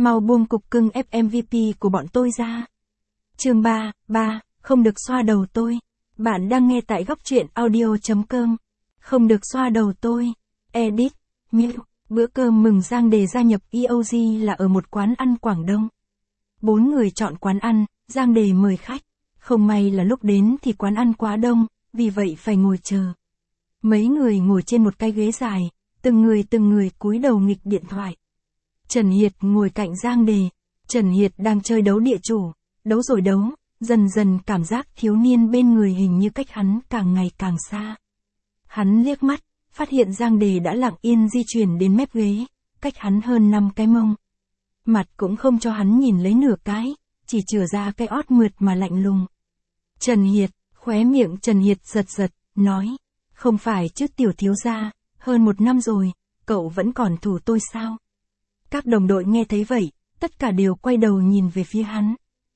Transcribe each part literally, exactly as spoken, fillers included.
Mau buông cục cưng ép em vê pê của bọn tôi ra. Chương ba, ba, không được xoa đầu tôi. Bạn đang nghe tại góc truyện audio chấm com. Không được xoa đầu tôi. Edit, Miu. Bữa cơm mừng Giang Đề gia nhập e o giê là ở một quán ăn Quảng Đông. Bốn người chọn quán ăn, Giang Đề mời khách. Không may là lúc đến thì quán ăn quá đông, vì vậy phải ngồi chờ. Mấy người ngồi trên một cái ghế dài, từng người từng người cúi đầu nghịch điện thoại. Trần Hiệt ngồi cạnh Giang Đề. Trần Hiệt đang chơi đấu địa chủ, đấu rồi đấu, dần dần cảm giác thiếu niên bên người hình như cách hắn càng ngày càng xa. Hắn liếc mắt, phát hiện Giang Đề đã lặng yên di chuyển đến mép ghế, cách hắn hơn năm cái mông. Mặt cũng không cho hắn nhìn lấy nửa cái, chỉ chừa ra cái ót mượt mà lạnh lùng. Trần Hiệt, khóe miệng Trần Hiệt giật giật, nói, không phải chứ tiểu thiếu gia, hơn một năm rồi, cậu vẫn còn thủ tôi sao? Các đồng đội nghe thấy vậy, tất cả đều quay đầu nhìn về phía hắn.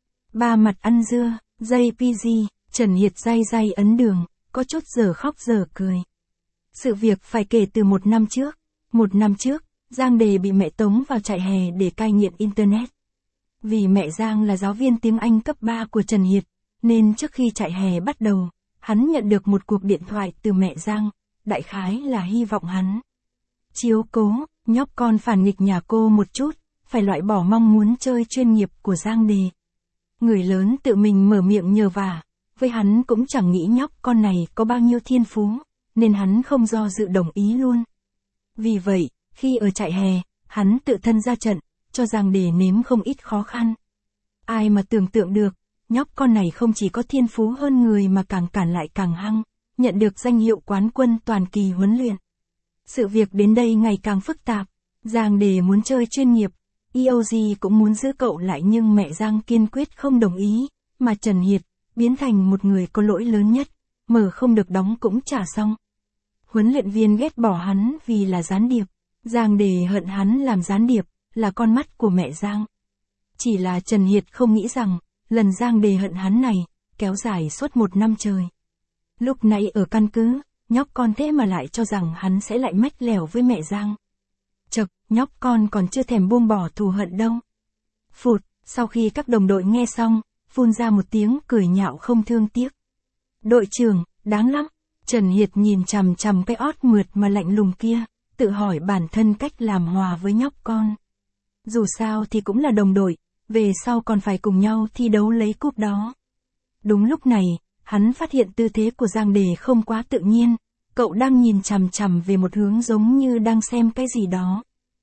Ba mặt ăn dưa, dây pê giê, Trần Hiệt day day ấn đường, có chút giờ khóc giờ cười. Sự việc phải kể từ một năm trước. Một năm trước, Giang Đề bị mẹ tống vào trại hè để cai nghiện Internet. Vì mẹ Giang là giáo viên tiếng Anh cấp ba của Trần Hiệt, nên trước khi trại hè bắt đầu, hắn nhận được một cuộc điện thoại từ mẹ Giang, đại khái là hy vọng hắn chiếu cố, nhóc con phản nghịch nhà cô một chút, phải loại bỏ mong muốn chơi chuyên nghiệp của Giang Đề. Người lớn tự mình mở miệng nhờ vả, với hắn cũng chẳng nghĩ nhóc con này có bao nhiêu thiên phú, nên hắn không do dự đồng ý luôn. Vì vậy, khi ở trại hè, hắn tự thân ra trận, cho Giang Đề nếm không ít khó khăn. Ai mà tưởng tượng được, nhóc con này không chỉ có thiên phú hơn người mà càng cản lại càng hăng, nhận được danh hiệu quán quân toàn kỳ huấn luyện. Sự việc đến đây ngày càng phức tạp, Giang Đề muốn chơi chuyên nghiệp, e o giê cũng muốn giữ cậu lại nhưng mẹ Giang kiên quyết không đồng ý, mà Trần Hiệt, biến thành một người có lỗi lớn nhất, mở không được đóng cũng trả xong. Huấn luyện viên ghét bỏ hắn vì là gián điệp, Giang Đề hận hắn làm gián điệp, là con mắt của mẹ Giang. Chỉ là Trần Hiệt không nghĩ rằng, lần Giang Đề hận hắn này, kéo dài suốt một năm trời. Lúc nãy ở căn cứ, nhóc con thế mà lại cho rằng hắn sẽ lại mách lèo với mẹ Giang. Chật, nhóc con còn chưa thèm buông bỏ thù hận đâu. Phụt, sau khi các đồng đội nghe xong, phun ra một tiếng cười nhạo không thương tiếc. Đội trưởng, đáng lắm. Trần Hiệt nhìn chằm chằm cái ót mượt mà lạnh lùng kia, tự hỏi bản thân cách làm hòa với nhóc con. Dù sao thì cũng là đồng đội, về sau còn phải cùng nhau thi đấu lấy cúp đó. Đúng lúc này, hắn phát hiện tư thế của Giang Đề không quá tự nhiên, cậu đang nhìn chằm chằm về một hướng giống như đang xem cái gì đó.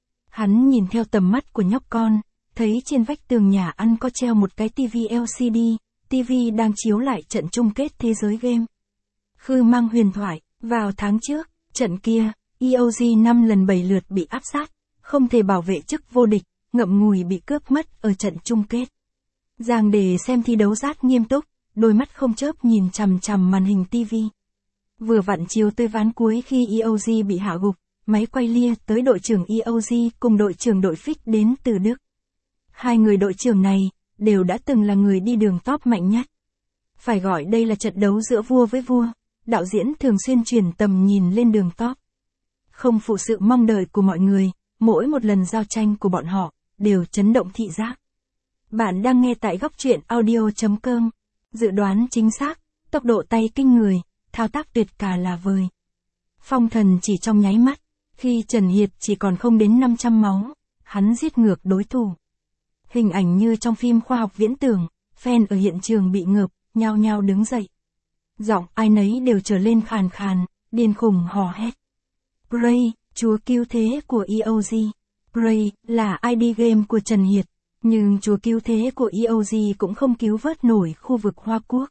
Hắn nhìn theo tầm mắt của nhóc con, thấy trên vách tường nhà ăn có treo một cái tivi lờ xê đê, tivi đang chiếu lại trận chung kết thế giới game. Khư Mang huyền thoại, vào tháng trước, trận kia, e o giê năm lần bảy lượt bị áp sát, không thể bảo vệ chức vô địch, ngậm ngùi bị cướp mất ở trận chung kết. Giang Đề xem thi đấu rất nghiêm túc, đôi mắt không chớp nhìn chằm chằm màn hình tivi. Vừa vặn chiếu tới ván cuối khi e o giê bị hạ gục, máy quay lia tới đội trưởng e o giê cùng đội trưởng đội Fix đến từ Đức. Hai người đội trưởng này, đều đã từng là người đi đường top mạnh nhất. Phải gọi đây là trận đấu giữa vua với vua, đạo diễn thường xuyên truyền tầm nhìn lên đường top. Không phụ sự mong đợi của mọi người, mỗi một lần giao tranh của bọn họ, đều chấn động thị giác. Bạn đang nghe tại góc truyện audio chấm com. Dự đoán chính xác, tốc độ tay kinh người, thao tác tuyệt cả là vời. Phong thần chỉ trong nháy mắt, khi Trần Hiệt chỉ còn không đến năm trăm máu, hắn giết ngược đối thủ. Hình ảnh như trong phim khoa học viễn tưởng, fan ở hiện trường bị ngợp, nhao nhao đứng dậy. Giọng ai nấy đều trở lên khàn khàn, điên khùng hò hét. Prey, chúa cứu thế của e o giê. Prey là i đê game của Trần Hiệt, nhưng chúa cứu thế của e o giê cũng không cứu vớt nổi khu vực Hoa Quốc.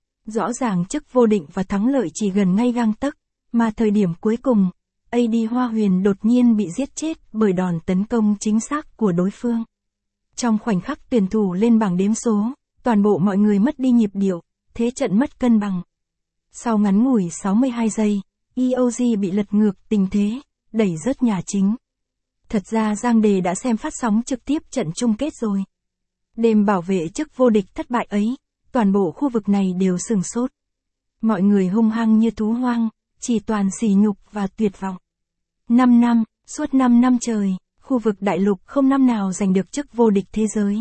Rõ ràng chức vô định và thắng lợi chỉ gần ngay gang tấc, mà thời điểm cuối cùng, a đê Hoa Huyền đột nhiên bị giết chết bởi đòn tấn công chính xác của đối phương. Trong khoảnh khắc tuyển thủ lên bảng đếm số, toàn bộ mọi người mất đi nhịp điệu, thế trận mất cân bằng. Sau ngắn ngủi sáu mươi hai giây, e o giê bị lật ngược tình thế, đẩy rớt nhà chính. Thật ra Giang Đề đã xem phát sóng trực tiếp trận chung kết rồi. Đêm bảo vệ chức vô địch thất bại ấy, toàn bộ khu vực này đều sừng sốt. Mọi người hung hăng như thú hoang, chỉ toàn sỉ nhục và tuyệt vọng. Năm năm, suốt năm năm trời, khu vực đại lục không năm nào giành được chức vô địch thế giới.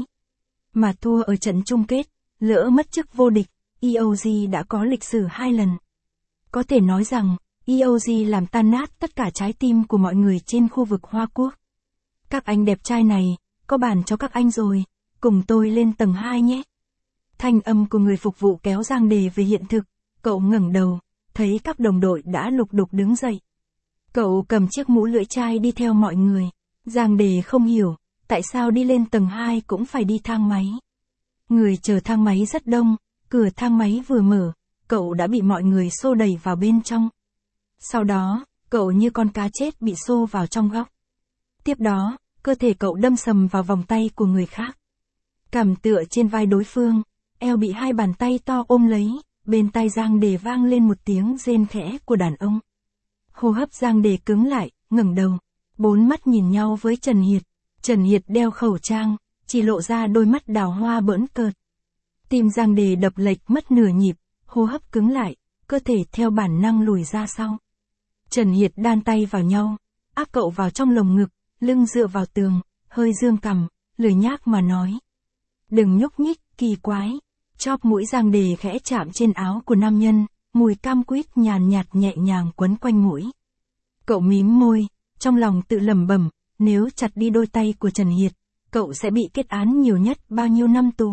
Mà thua ở trận chung kết, lỡ mất chức vô địch, e o giê đã có lịch sử hai lần. Có thể nói rằng, e o giê làm tan nát tất cả trái tim của mọi người trên khu vực Hoa Quốc. Các anh đẹp trai này, có bàn cho các anh rồi, cùng tôi lên tầng hai nhé. Thanh âm của người phục vụ kéo Giang Đề về hiện thực, cậu ngẩng đầu, thấy các đồng đội đã lục đục đứng dậy. Cậu cầm chiếc mũ lưỡi chai đi theo mọi người. Giang Đề không hiểu, tại sao đi lên tầng hai cũng phải đi thang máy. Người chờ thang máy rất đông, cửa thang máy vừa mở, cậu đã bị mọi người xô đẩy vào bên trong. Sau đó, cậu như con cá chết bị xô vào trong góc. Tiếp đó, cơ thể cậu đâm sầm vào vòng tay của người khác. Cằm tựa trên vai đối phương, eo bị hai bàn tay to ôm lấy, bên tai Giang Đề vang lên một tiếng rên khẽ của đàn ông. Hô hấp Giang Đề cứng lại, ngẩng đầu, bốn mắt nhìn nhau với Trần Hiệt. Trần Hiệt đeo khẩu trang, chỉ lộ ra đôi mắt đào hoa bỡn cợt. Tim Giang Đề đập lệch mất nửa nhịp, hô hấp cứng lại, cơ thể theo bản năng lùi ra sau. Trần Hiệt đan tay vào nhau, áp cậu vào trong lồng ngực, lưng dựa vào tường, hơi dương cằm, lười nhác mà nói. Đừng nhúc nhích, kỳ quái. Chóp mũi Giang Đề khẽ chạm trên áo của nam nhân, mùi cam quýt nhàn nhạt nhẹ nhàng quấn quanh mũi. Cậu mím môi, trong lòng tự lẩm bẩm, nếu chặt đi đôi tay của Trần Hiệt, cậu sẽ bị kết án nhiều nhất bao nhiêu năm tù.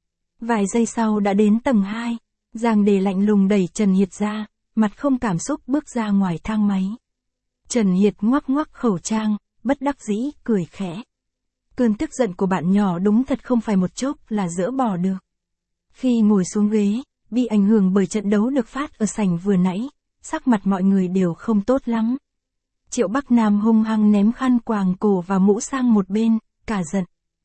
Vài giây sau đã đến tầng hai, Giang Đề lạnh lùng đẩy Trần Hiệt ra, mặt không cảm xúc bước ra ngoài thang máy. Trần Hiệt ngoắc ngoắc khẩu trang, bất đắc dĩ, cười khẽ. Cơn tức giận của bạn nhỏ đúng thật không phải một chốc là dỡ bỏ được. Khi ngồi xuống ghế, bị ảnh hưởng bởi trận đấu được phát ở sảnh vừa nãy, sắc mặt mọi người đều không tốt lắm. Triệu Bắc Nam hung hăng ném khăn quàng cổ và mũ sang một bên, cả giận.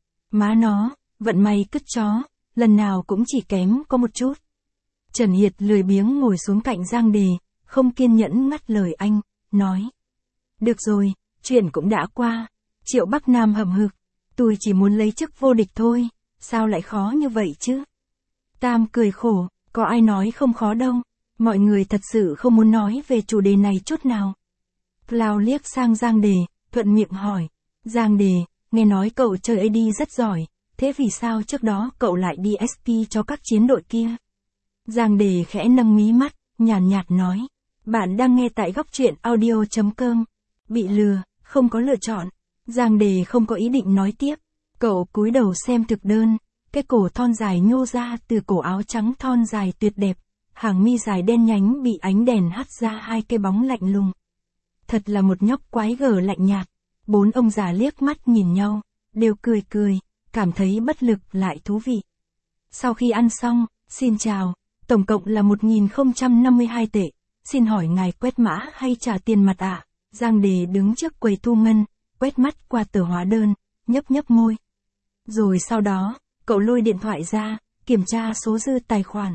Má nó, vận may cứt chó, lần nào cũng chỉ kém có một chút. Trần Hiệt lười biếng ngồi xuống cạnh Giang Đề, không kiên nhẫn ngắt lời anh, nói. Được rồi, chuyện cũng đã qua. Triệu Bắc Nam hậm hực, tôi chỉ muốn lấy chức vô địch thôi, sao lại khó như vậy chứ? Tam cười khổ, có ai nói không khó đâu, mọi người thật sự không muốn nói về chủ đề này chút nào. Cloud liếc sang Giang Đề, thuận miệng hỏi, Giang Đề, nghe nói cậu chơi a đê rất giỏi, thế vì sao trước đó cậu lại đi ét pê cho các chiến đội kia? Giang Đề khẽ nâng mí mắt, nhàn nhạt nói, bạn đang nghe tại góc truyện audio chấm com. Bị lừa, không có lựa chọn. Giang Đề không có ý định nói tiếp, cậu cúi đầu xem thực đơn. Cái cổ thon dài nhô ra từ cổ áo trắng thon dài tuyệt đẹp, hàng mi dài đen nhánh bị ánh đèn hắt ra hai cái bóng lạnh lùng. Thật là một nhóc quái gở lạnh nhạt. Bốn ông già liếc mắt nhìn nhau, đều cười cười, cảm thấy bất lực lại thú vị. Sau khi ăn xong, xin chào, tổng cộng là một nghìn không trăm năm mươi hai tệ, xin hỏi ngài quét mã hay trả tiền mặt ạ? À? Giang Đề đứng trước quầy thu ngân, quét mắt qua tờ hóa đơn, nhấp nhấp môi. Rồi sau đó, cậu lôi điện thoại ra, kiểm tra số dư tài khoản.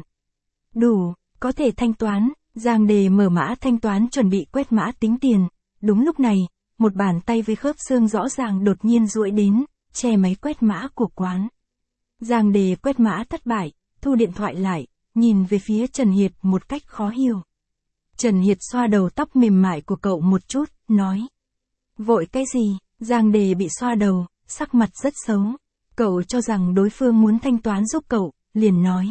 Đủ, có thể thanh toán. Giang Đề mở mã thanh toán chuẩn bị quét mã tính tiền. Đúng lúc này, một bàn tay với khớp xương rõ ràng đột nhiên duỗi đến, che máy quét mã của quán. Giang Đề quét mã thất bại, thu điện thoại lại, nhìn về phía Trần Hiệt một cách khó hiểu. Trần Hiệt xoa đầu tóc mềm mại của cậu một chút, nói. Vội cái gì? Giang Đề bị xoa đầu, sắc mặt rất xấu. Cậu cho rằng đối phương muốn thanh toán giúp cậu, liền nói.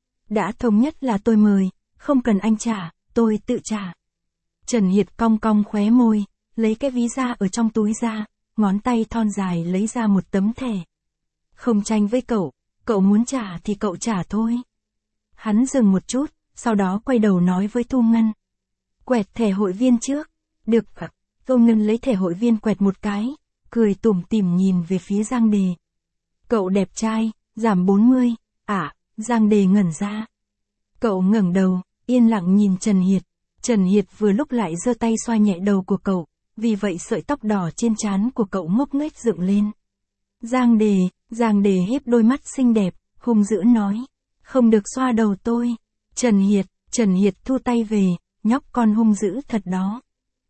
Đã thống nhất là tôi mời, không cần anh trả, tôi tự trả. Trần Hiệt cong cong khóe môi, lấy cái ví da ở trong túi ra, ngón tay thon dài lấy ra một tấm thẻ. Không tranh với cậu, cậu muốn trả thì cậu trả thôi. Hắn dừng một chút, sau đó quay đầu nói với Thu Ngân. Quẹt thẻ hội viên trước. Được ạ. Thu Ngân lấy thẻ hội viên quẹt một cái, cười tủm tỉm nhìn về phía Giang Đề. Cậu đẹp trai, giảm bốn mươi, à, Giang Đề ngẩn ra. Cậu ngẩng đầu, yên lặng nhìn Trần Hiệt. Trần Hiệt vừa lúc lại giơ tay xoa nhẹ đầu của cậu, vì vậy sợi tóc đỏ trên trán của cậu ngốc nghếch dựng lên. Giang Đề, Giang Đề híp đôi mắt xinh đẹp, hung dữ nói. Không được xoa đầu tôi. Trần Hiệt, Trần Hiệt thu tay về, nhóc con hung dữ thật đó.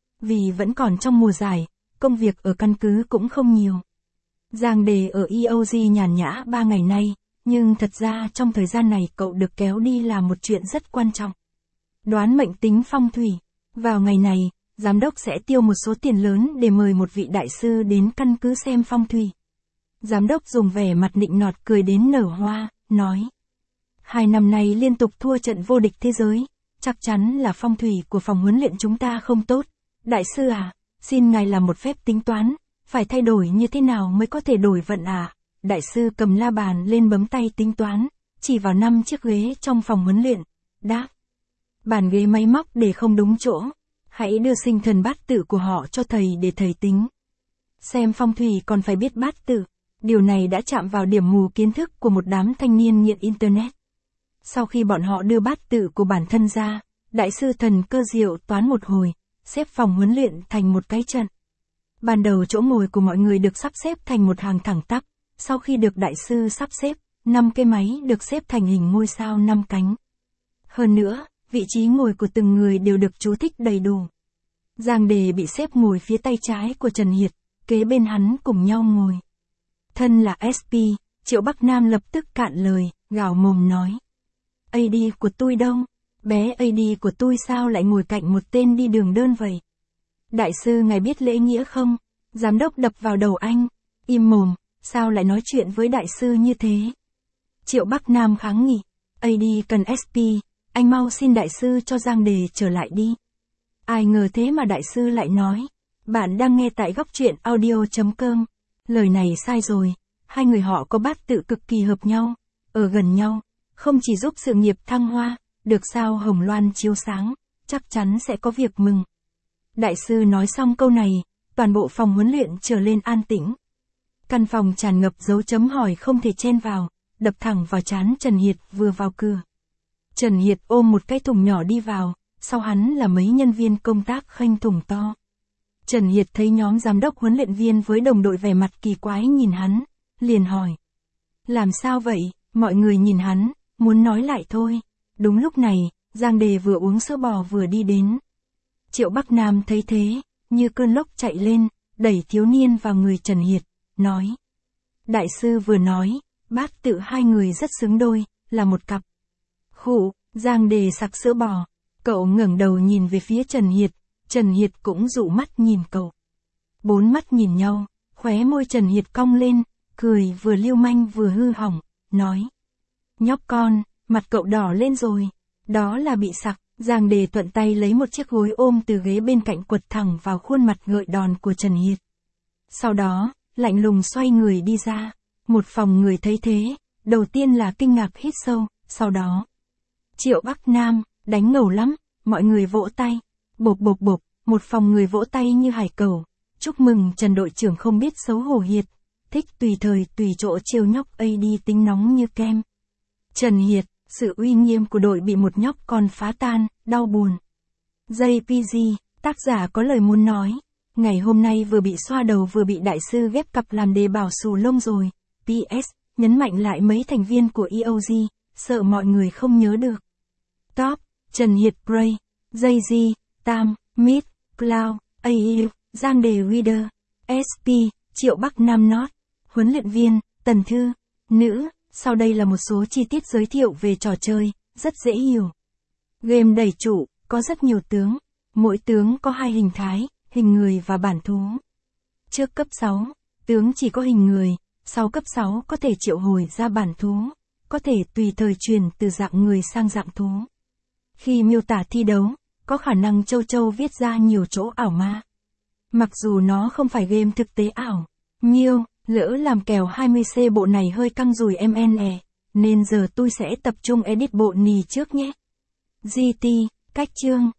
Vì vẫn còn trong mùa giải, công việc ở căn cứ cũng không nhiều. Giang Đề ở e o giê nhàn nhã ba ngày nay, nhưng thật ra trong thời gian này cậu được kéo đi làm một chuyện rất quan trọng. Đoán mệnh tính phong thủy. Vào ngày này, giám đốc sẽ tiêu một số tiền lớn để mời một vị đại sư đến căn cứ xem phong thủy. Giám đốc dùng vẻ mặt nịnh nọt cười đến nở hoa, nói. Hai năm nay liên tục thua trận vô địch thế giới, chắc chắn là phong thủy của phòng huấn luyện chúng ta không tốt. Đại sư à, xin ngài làm một phép tính toán, phải thay đổi như thế nào mới có thể đổi vận à? Đại sư cầm la bàn lên bấm tay tính toán, chỉ vào năm chiếc ghế trong phòng huấn luyện, đáp. Bàn ghế máy móc để không đúng chỗ, hãy đưa sinh thần bát tự của họ cho thầy để thầy tính. Xem phong thủy còn phải biết bát tự, điều này đã chạm vào điểm mù kiến thức của một đám thanh niên nghiện Internet. Sau khi bọn họ đưa bát tự của bản thân ra, đại sư thần cơ diệu toán một hồi, xếp phòng huấn luyện thành một cái trận. Ban đầu chỗ ngồi của mọi người được sắp xếp thành một hàng thẳng tắp, sau khi được đại sư sắp xếp, năm cái máy được xếp thành hình ngôi sao năm cánh. Hơn nữa, vị trí ngồi của từng người đều được chú thích đầy đủ. Giang Đề bị xếp ngồi phía tay trái của Trần Hiệt, kế bên hắn cùng nhau ngồi. Thân là ét pê, Triệu Bắc Nam lập tức cạn lời, gào mồm nói. a đê của tôi đâu? Bé a đê của tôi sao lại ngồi cạnh một tên đi đường đơn vậy? Đại sư ngài biết lễ nghĩa không? Giám đốc đập vào đầu anh. Im mồm, sao lại nói chuyện với đại sư như thế? Triệu Bắc Nam kháng nghị. a đê cần ét pê, anh mau xin đại sư cho Giang Đề trở lại đi. Ai ngờ thế mà đại sư lại nói. Bạn đang nghe tại góc truyện audio.com. Lời này sai rồi, hai người họ có bát tự cực kỳ hợp nhau, ở gần nhau, không chỉ giúp sự nghiệp thăng hoa, được sao hồng loan chiếu sáng, chắc chắn sẽ có việc mừng. Đại sư nói xong câu này, toàn bộ phòng huấn luyện trở lên an tĩnh. Căn phòng tràn ngập dấu chấm hỏi không thể chen vào, đập thẳng vào trán Trần Hiệt vừa vào cửa. Trần Hiệt ôm một cái thùng nhỏ đi vào, sau hắn là mấy nhân viên công tác khênh thùng to. Trần Hiệt thấy nhóm giám đốc huấn luyện viên với đồng đội vẻ mặt kỳ quái nhìn hắn, liền hỏi. Làm sao vậy? Mọi người nhìn hắn, muốn nói lại thôi. Đúng lúc này, Giang Đề vừa uống sữa bò vừa đi đến. Triệu Bắc Nam thấy thế, như cơn lốc chạy lên, đẩy thiếu niên vào người Trần Hiệt, nói. Đại sư vừa nói, bát tự hai người rất xứng đôi, là một cặp. Khụ, Giang Đề sặc sữa bò, cậu ngẩng đầu nhìn về phía Trần Hiệt, Trần Hiệt cũng dụ mắt nhìn cậu. Bốn mắt nhìn nhau, khóe môi Trần Hiệt cong lên, cười vừa lưu manh vừa hư hỏng, nói. Nhóc con, mặt cậu đỏ lên rồi, đó là bị sặc. Giang Đề thuận tay lấy một chiếc gối ôm từ ghế bên cạnh quật thẳng vào khuôn mặt gợi đòn của Trần Hiệt. Sau đó, lạnh lùng xoay người đi ra. Một phòng người thấy thế, đầu tiên là kinh ngạc hít sâu, sau đó. Triệu Bắc Nam, đánh ngầu lắm, mọi người vỗ tay. Bộp bộp bộp, một phòng người vỗ tay như hải cẩu. Chúc mừng Trần đội trưởng không biết xấu hổ Hiệt, thích tùy thời tùy chỗ trêu nhóc a đê tính nóng như kem. Trần Hiệt, sự uy nghiêm của đội bị một nhóc con phá tan, đau buồn. jê pê giê, tác giả có lời muốn nói. Ngày hôm nay vừa bị xoa đầu vừa bị đại sư ghép cặp làm đề bảo xù lông rồi. pê ét, nhấn mạnh lại mấy thành viên của e o giê, sợ mọi người không nhớ được. Top, Trần Hiệt Bray, Jay-Z, Tam, Mid, Cloud, a e, Giang Đề Reader, ét pê, Triệu Bắc Nam Not, huấn luyện viên, Tần Thư, nữ. Sau đây là một số chi tiết giới thiệu về trò chơi, rất dễ hiểu. Game đẩy trụ, có rất nhiều tướng. Mỗi tướng có hai hình thái, hình người và bản thú. Trước cấp sáu, tướng chỉ có hình người, sau cấp sáu có thể triệu hồi ra bản thú, có thể tùy thời truyền từ dạng người sang dạng thú. Khi miêu tả thi đấu, có khả năng Châu Châu viết ra nhiều chỗ ảo ma. Mặc dù nó không phải game thực tế ảo, Nhiêu, lỡ làm kèo hai mươi C bộ này hơi căng rùi em en e, nên giờ tôi sẽ tập trung edit bộ nì trước nhé. giê tê, cách chương.